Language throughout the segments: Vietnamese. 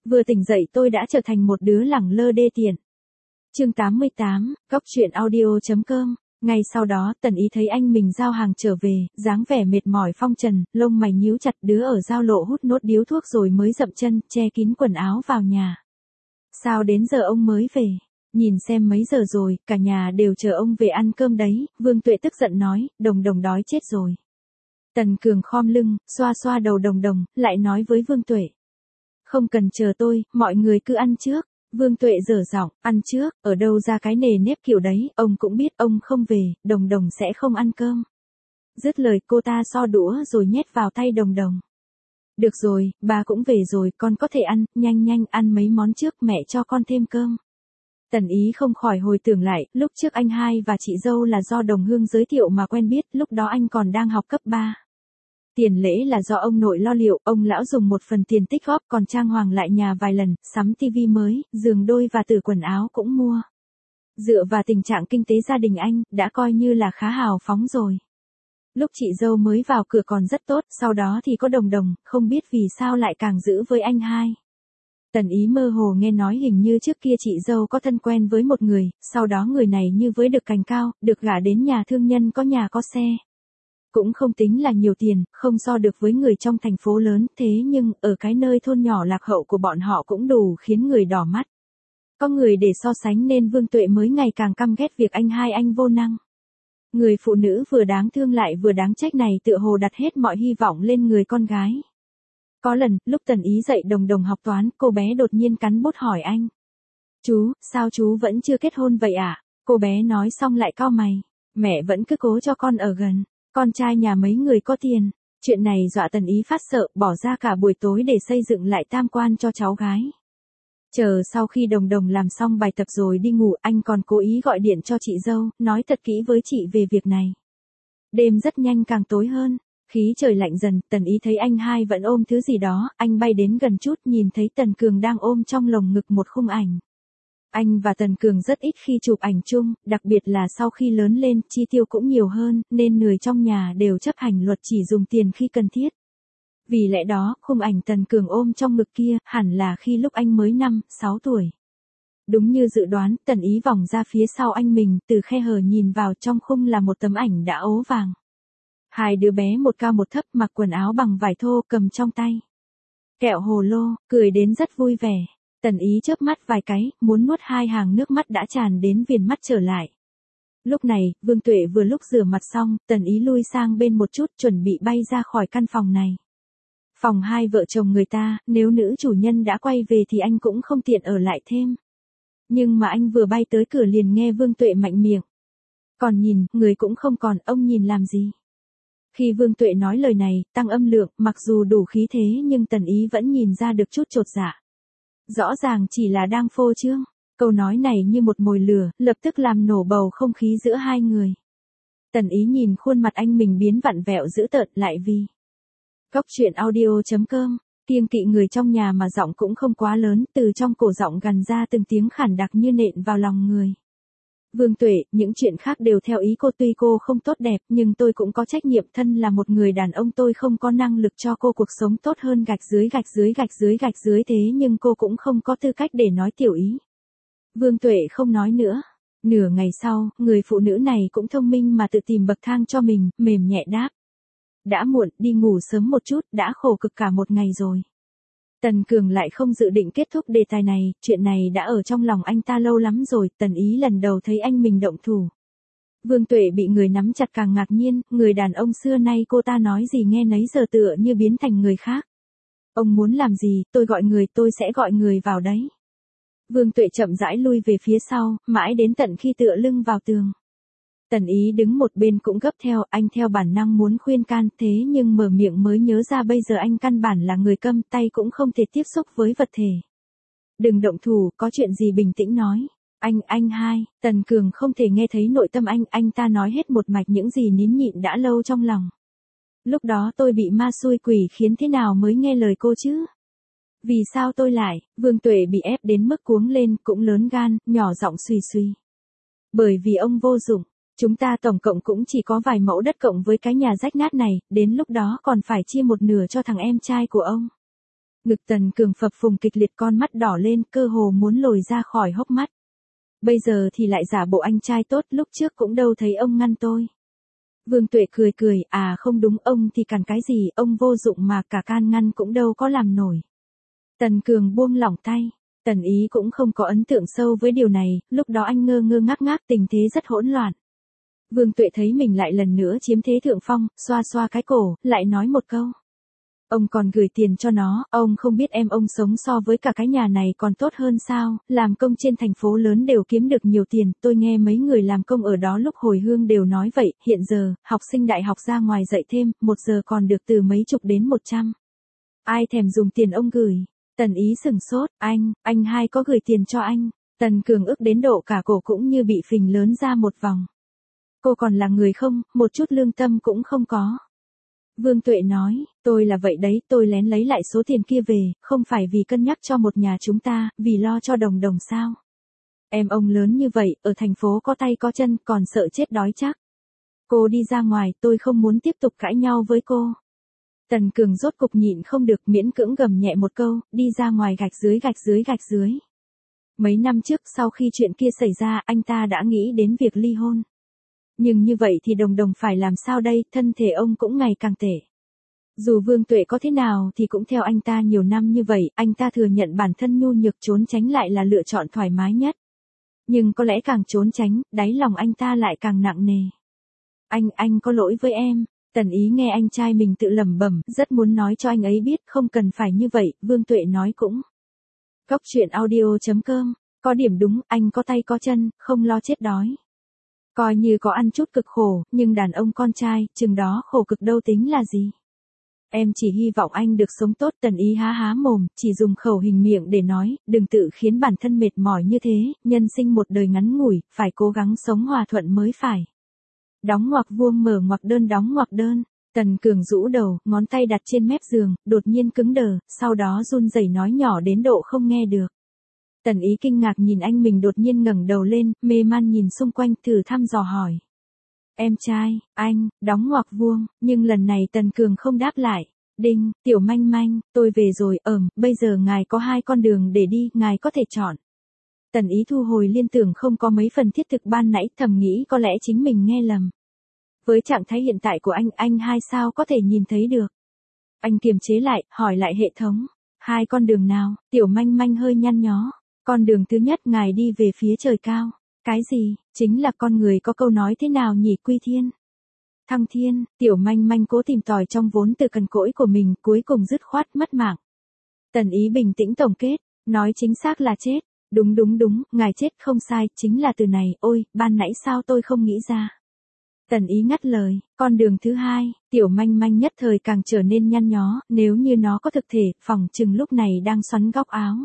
Vừa tỉnh dậy tôi đã trở thành một đứa lẳng lơ đê tiện. Chương 88, Góc truyện audio.com. Ngay sau đó, Tần Ý thấy anh mình giao hàng trở về, dáng vẻ mệt mỏi phong trần, lông mày nhíu chặt, đứa ở giao lộ hút nốt điếu thuốc rồi mới dậm chân, che kín quần áo vào nhà. Sao đến giờ ông mới về? Nhìn xem mấy giờ rồi, cả nhà đều chờ ông về ăn cơm đấy, Vương Tuệ tức giận nói, Đồng Đồng đói chết rồi. Tần Cường khom lưng, xoa xoa đầu Đồng Đồng, lại nói với Vương Tuệ. Không cần chờ tôi, mọi người cứ ăn trước. Vương Tuệ dở giọng, ăn trước, ở đâu ra cái nề nếp kiểu đấy, ông cũng biết ông không về, Đồng Đồng sẽ không ăn cơm. Dứt lời cô ta so đũa rồi nhét vào tay Đồng Đồng. Được rồi, bà cũng về rồi, con có thể ăn, nhanh nhanh ăn mấy món trước, mẹ cho con thêm cơm. Tần Ý không khỏi hồi tưởng lại, lúc trước anh hai và chị dâu là do Đồng Hương giới thiệu mà quen biết, lúc đó anh còn đang học cấp 3. Tiền lễ là do ông nội lo liệu, ông lão dùng một phần tiền tích góp còn trang hoàng lại nhà vài lần, sắm tivi mới, giường đôi và tủ quần áo cũng mua. Dựa vào tình trạng kinh tế gia đình anh, đã coi như là khá hào phóng rồi. Lúc chị dâu mới vào cửa còn rất tốt, sau đó thì có Đồng Đồng, không biết vì sao lại càng giữ với anh hai. Tần Ý mơ hồ nghe nói hình như trước kia chị dâu có thân quen với một người, sau đó người này như với được cành cao, được gả đến nhà thương nhân có nhà có xe. Cũng không tính là nhiều tiền, không so được với người trong thành phố lớn, thế nhưng, ở cái nơi thôn nhỏ lạc hậu của bọn họ cũng đủ khiến người đỏ mắt. Có người để so sánh nên Vương Tuệ mới ngày càng căm ghét việc anh hai anh vô năng. Người phụ nữ vừa đáng thương lại vừa đáng trách này tựa hồ đặt hết mọi hy vọng lên người con gái. Có lần, lúc Tần Ý dạy Đồng Đồng học toán, cô bé đột nhiên cắn bút hỏi anh. Chú, sao chú vẫn chưa kết hôn vậy ạ? Cô bé nói xong lại cau mày. Mẹ vẫn cứ cố cho con ở gần. Con trai nhà mấy người có tiền. Chuyện này dọa Tần Ý phát sợ, bỏ ra cả buổi tối để xây dựng lại tam quan cho cháu gái. Chờ sau khi Đồng Đồng làm xong bài tập rồi đi ngủ, anh còn cố ý gọi điện cho chị dâu, nói thật kỹ với chị về việc này. Đêm rất nhanh càng tối hơn, khí trời lạnh dần, Tần Ý thấy anh hai vẫn ôm thứ gì đó, anh bay đến gần chút nhìn thấy Tần Cường đang ôm trong lồng ngực một khung ảnh. Anh và Tần Cường rất ít khi chụp ảnh chung, đặc biệt là sau khi lớn lên, chi tiêu cũng nhiều hơn, nên người trong nhà đều chấp hành luật chỉ dùng tiền khi cần thiết. Vì lẽ đó, khung ảnh Tần Cường ôm trong ngực kia, hẳn là khi lúc anh mới 5-6 tuổi. Đúng như dự đoán, Tần Ý vòng ra phía sau anh mình, từ khe hở nhìn vào trong khung là một tấm ảnh đã ố vàng. Hai đứa bé một cao một thấp mặc quần áo bằng vải thô cầm trong tay kẹo hồ lô, cười đến rất vui vẻ. Tần Ý chớp mắt vài cái, muốn nuốt hai hàng nước mắt đã tràn đến viền mắt trở lại. Lúc này, Vương Tuệ vừa lúc rửa mặt xong, Tần Ý lui sang bên một chút chuẩn bị bay ra khỏi căn phòng này. Phòng hai vợ chồng người ta, nếu nữ chủ nhân đã quay về thì anh cũng không tiện ở lại thêm. Nhưng mà anh vừa bay tới cửa liền nghe Vương Tuệ mạnh miệng. Còn nhìn, người cũng không còn, ông nhìn làm gì? Khi Vương Tuệ nói lời này, tăng âm lượng, mặc dù đủ khí thế nhưng Tần Ý vẫn nhìn ra được chút chột dạ. Rõ ràng chỉ là đang phô trương. Câu nói này như một mồi lửa, lập tức làm nổ bầu không khí giữa hai người. Tần Ý nhìn khuôn mặt anh mình biến vặn vẹo dữ tợn lại vì. Góc truyện audio.com, kiêng kỵ người trong nhà mà giọng cũng không quá lớn, từ trong cổ giọng gằn ra từng tiếng khản đặc như nện vào lòng người. Vương Tuệ, những chuyện khác đều theo ý cô, tuy cô không tốt đẹp nhưng tôi cũng có trách nhiệm, thân là một người đàn ông tôi không có năng lực cho cô cuộc sống tốt hơn gạch dưới thế nhưng cô cũng không có tư cách để nói tiểu Ý. Vương Tuệ không nói nữa. Nửa ngày sau, người phụ nữ này cũng thông minh mà tự tìm bậc thang cho mình, mềm nhẹ đáp. Đã muộn, đi ngủ sớm một chút, đã khổ cực cả một ngày rồi. Tần Cường lại không dự định kết thúc đề tài này, chuyện này đã ở trong lòng anh ta lâu lắm rồi, Tần Ý lần đầu thấy anh mình động thủ. Vương Tuệ bị người nắm chặt càng ngạc nhiên, người đàn ông xưa nay cô ta nói gì nghe nấy giờ tựa như biến thành người khác. Ông muốn làm gì, tôi sẽ gọi người vào đấy. Vương Tuệ chậm rãi lui về phía sau, mãi đến tận khi tựa lưng vào tường. Tần Ý đứng một bên cũng gấp theo, anh theo bản năng muốn khuyên can, thế nhưng mở miệng mới nhớ ra bây giờ anh căn bản là người câm, tay cũng không thể tiếp xúc với vật thể. Đừng động thủ, có chuyện gì bình tĩnh nói. Anh hai, Tần Cường không thể nghe thấy nội tâm anh ta nói hết một mạch những gì nín nhịn đã lâu trong lòng. Lúc đó tôi bị ma xui quỷ khiến thế nào mới nghe lời cô chứ? Vì sao tôi lại, Vương Tuệ bị ép đến mức cuống lên, cũng lớn gan, nhỏ giọng suy suy. Bởi vì ông vô dụng. Chúng ta tổng cộng cũng chỉ có vài mẫu đất cộng với cái nhà rách nát này, đến lúc đó còn phải chia một nửa cho thằng em trai của ông. Ngực Tần Cường phập phùng kịch liệt, con mắt đỏ lên, cơ hồ muốn lồi ra khỏi hốc mắt. Bây giờ thì lại giả bộ anh trai tốt, lúc trước cũng đâu thấy ông ngăn tôi. Vương Tuệ cười cười, à không đúng, ông thì cản cái gì, ông vô dụng mà, cả can ngăn cũng đâu có làm nổi. Tần Cường buông lỏng tay. Tần Ý cũng không có ấn tượng sâu với điều này, lúc đó anh ngơ ngơ ngác ngác, tình thế rất hỗn loạn. Vương Tuệ thấy mình lại lần nữa chiếm thế thượng phong, xoa xoa cái cổ, lại nói một câu. Ông còn gửi tiền cho nó, ông không biết em ông sống so với cả cái nhà này còn tốt hơn sao, làm công trên thành phố lớn đều kiếm được nhiều tiền, tôi nghe mấy người làm công ở đó lúc hồi hương đều nói vậy, hiện giờ, học sinh đại học ra ngoài dạy thêm, 1 giờ còn được từ mấy chục đến 100. Ai thèm dùng tiền ông gửi. Tần Ý sừng sốt, anh hai có gửi tiền cho anh. Tần Cường ức đến độ cả cổ cũng như bị phình lớn ra một vòng. Cô còn là người không, một chút lương tâm cũng không có. Vương Tuệ nói, tôi là vậy đấy, tôi lén lấy lại số tiền kia về, không phải vì cân nhắc cho một nhà chúng ta, vì lo cho đồng đồng sao. Em ông lớn như vậy, ở thành phố có tay có chân, còn sợ chết đói chắc. Cô đi ra ngoài, tôi không muốn tiếp tục cãi nhau với cô. Tần Cường rốt cục nhịn không được, miễn cưỡng gầm nhẹ một câu, đi ra ngoài gạch dưới. Mấy năm trước sau khi chuyện kia xảy ra, anh ta đã nghĩ đến việc ly hôn. Nhưng như vậy thì đồng đồng phải làm sao đây, thân thể ông cũng ngày càng tệ. Dù Vương Tuệ có thế nào thì cũng theo anh ta nhiều năm như vậy, anh ta thừa nhận bản thân nhu nhược, trốn tránh lại là lựa chọn thoải mái nhất. Nhưng có lẽ càng trốn tránh, đáy lòng anh ta lại càng nặng nề. Anh có lỗi với em. Tần Ý nghe anh trai mình tự lẩm bẩm, rất muốn nói cho anh ấy biết không cần phải như vậy, Vương Tuệ nói cũng. Cóc truyện audio.com, có điểm đúng, anh có tay có chân, không lo chết đói. Coi như có ăn chút cực khổ, nhưng đàn ông con trai, chừng đó khổ cực đâu tính là gì. Em chỉ hy vọng anh được sống tốt. Tần Ý há há mồm, chỉ dùng khẩu hình miệng để nói, đừng tự khiến bản thân mệt mỏi như thế, nhân sinh một đời ngắn ngủi, phải cố gắng sống hòa thuận mới phải. Đóng ngoặc vuông mở ngoặc đơn đóng ngoặc đơn. Tần Cường rũ đầu, ngón tay đặt trên mép giường, đột nhiên cứng đờ, sau đó run rẩy nói nhỏ đến độ không nghe được. Tần Ý kinh ngạc nhìn anh mình đột nhiên ngẩng đầu lên, mê man nhìn xung quanh, thử thăm dò hỏi. Em trai, anh, đóng ngoặc vuông, nhưng lần này Tần Cường không đáp lại. Đinh, tiểu manh manh, tôi về rồi, bây giờ ngài có 2 con đường để đi, ngài có thể chọn. Tần Ý thu hồi liên tưởng không có mấy phần thiết thực ban nãy, thầm nghĩ có lẽ chính mình nghe lầm. Với trạng thái hiện tại của anh hai sao có thể nhìn thấy được. Anh kiềm chế lại, hỏi lại hệ thống. 2 con đường nào, tiểu manh manh hơi nhăn nhó. Con đường thứ nhất, ngài đi về phía trời cao. Cái gì, chính là con người có câu nói thế nào nhỉ, quy thiên. Thăng thiên, tiểu manh manh cố tìm tòi trong vốn từ cằn cỗi của mình, cuối cùng dứt khoát mất mạng. Tần Ý bình tĩnh tổng kết, nói chính xác là chết. Đúng, ngài chết không sai, chính là từ này, ôi, ban nãy sao tôi không nghĩ ra. Tần Ý ngắt lời, con đường thứ 2, tiểu manh manh nhất thời càng trở nên nhăn nhó, nếu như nó có thực thể, phỏng chừng lúc này đang xoắn góc áo.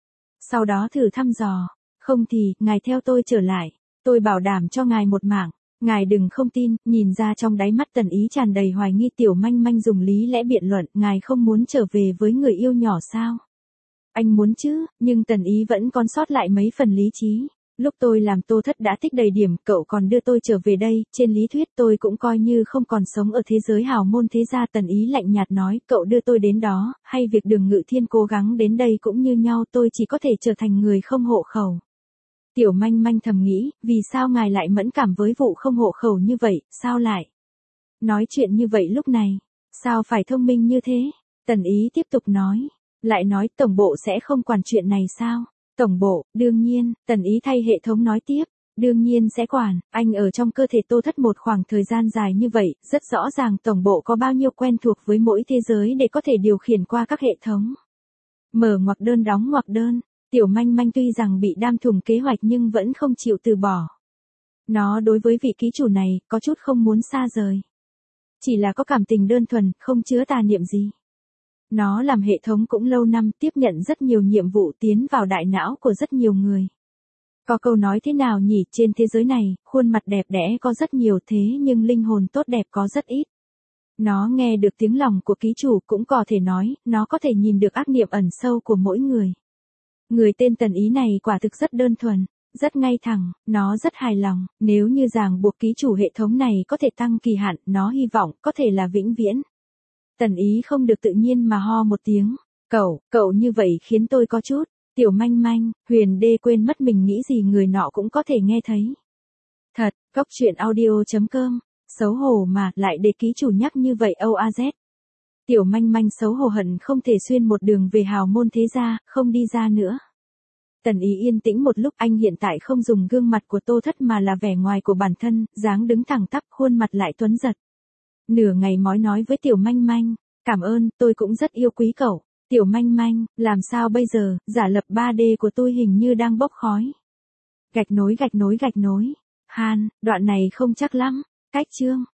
Sau đó thử thăm dò, không thì, ngài theo tôi trở lại, tôi bảo đảm cho ngài một mạng, ngài đừng không tin, nhìn ra trong đáy mắt Tần Ý tràn đầy hoài nghi. Tiểu manh manh dùng lý lẽ biện luận, ngài không muốn trở về với người yêu nhỏ sao? Anh muốn chứ, nhưng Tần Ý vẫn còn sót lại mấy phần lý trí. Lúc tôi làm Tô Thất đã tích đầy điểm, cậu còn đưa tôi trở về đây, trên lý thuyết tôi cũng coi như không còn sống ở thế giới hào môn thế gia. Tần Ý lạnh nhạt nói, cậu đưa tôi đến đó, hay việc Đường Ngự Thiên cố gắng đến đây cũng như nhau, tôi chỉ có thể trở thành người không hộ khẩu. Tiểu manh manh thầm nghĩ, vì sao ngài lại mẫn cảm với vụ không hộ khẩu như vậy, sao lại nói chuyện như vậy lúc này, sao phải thông minh như thế? Tần Ý tiếp tục nói, lại nói tổng bộ sẽ không quản chuyện này sao? Tổng bộ, đương nhiên, Tần Ý thay hệ thống nói tiếp, đương nhiên sẽ quản, anh ở trong cơ thể Tô Thất một khoảng thời gian dài như vậy, rất rõ ràng tổng bộ có bao nhiêu quen thuộc với mỗi thế giới để có thể điều khiển qua các hệ thống. Mở ngoặc đơn đóng ngoặc đơn, tiểu manh manh tuy rằng bị đam thủng kế hoạch nhưng vẫn không chịu từ bỏ. Nó đối với vị ký chủ này, có chút không muốn xa rời. Chỉ là có cảm tình đơn thuần, không chứa tà niệm gì. Nó làm hệ thống cũng lâu năm, tiếp nhận rất nhiều nhiệm vụ tiến vào đại não của rất nhiều người. Có câu nói thế nào nhỉ, trên thế giới này, khuôn mặt đẹp đẽ có rất nhiều thế nhưng linh hồn tốt đẹp có rất ít. Nó nghe được tiếng lòng của ký chủ, cũng có thể nói, nó có thể nhìn được ác niệm ẩn sâu của mỗi người. Người tên Tần Ý này quả thực rất đơn thuần, rất ngay thẳng, nó rất hài lòng, nếu như ràng buộc ký chủ hệ thống này có thể tăng kỳ hạn, nó hy vọng có thể là vĩnh viễn. Tần Ý không được tự nhiên mà ho một tiếng, Cậu như vậy khiến tôi có chút. Tiểu manh manh, Huyền Đê quên mất mình nghĩ gì người nọ cũng có thể nghe thấy. Thật, Cóc truyện audio.com, xấu hổ mà, lại để ký chủ nhắc như vậy OAZ. Tiểu manh manh xấu hổ hận không thể xuyên một đường về hào môn thế gia, không đi ra nữa. Tần Ý yên tĩnh một lúc, anh hiện tại không dùng gương mặt của Tô Thất mà là vẻ ngoài của bản thân, dáng đứng thẳng tắp, khuôn mặt lại tuấn giật. Nửa ngày mói nói với Tiểu manh manh, cảm ơn, tôi cũng rất yêu quý cậu. Tiểu manh manh, làm sao bây giờ, giả lập 3D của tôi hình như đang bốc khói. Gạch nối. Han, đoạn này không chắc lắm. Cách chương.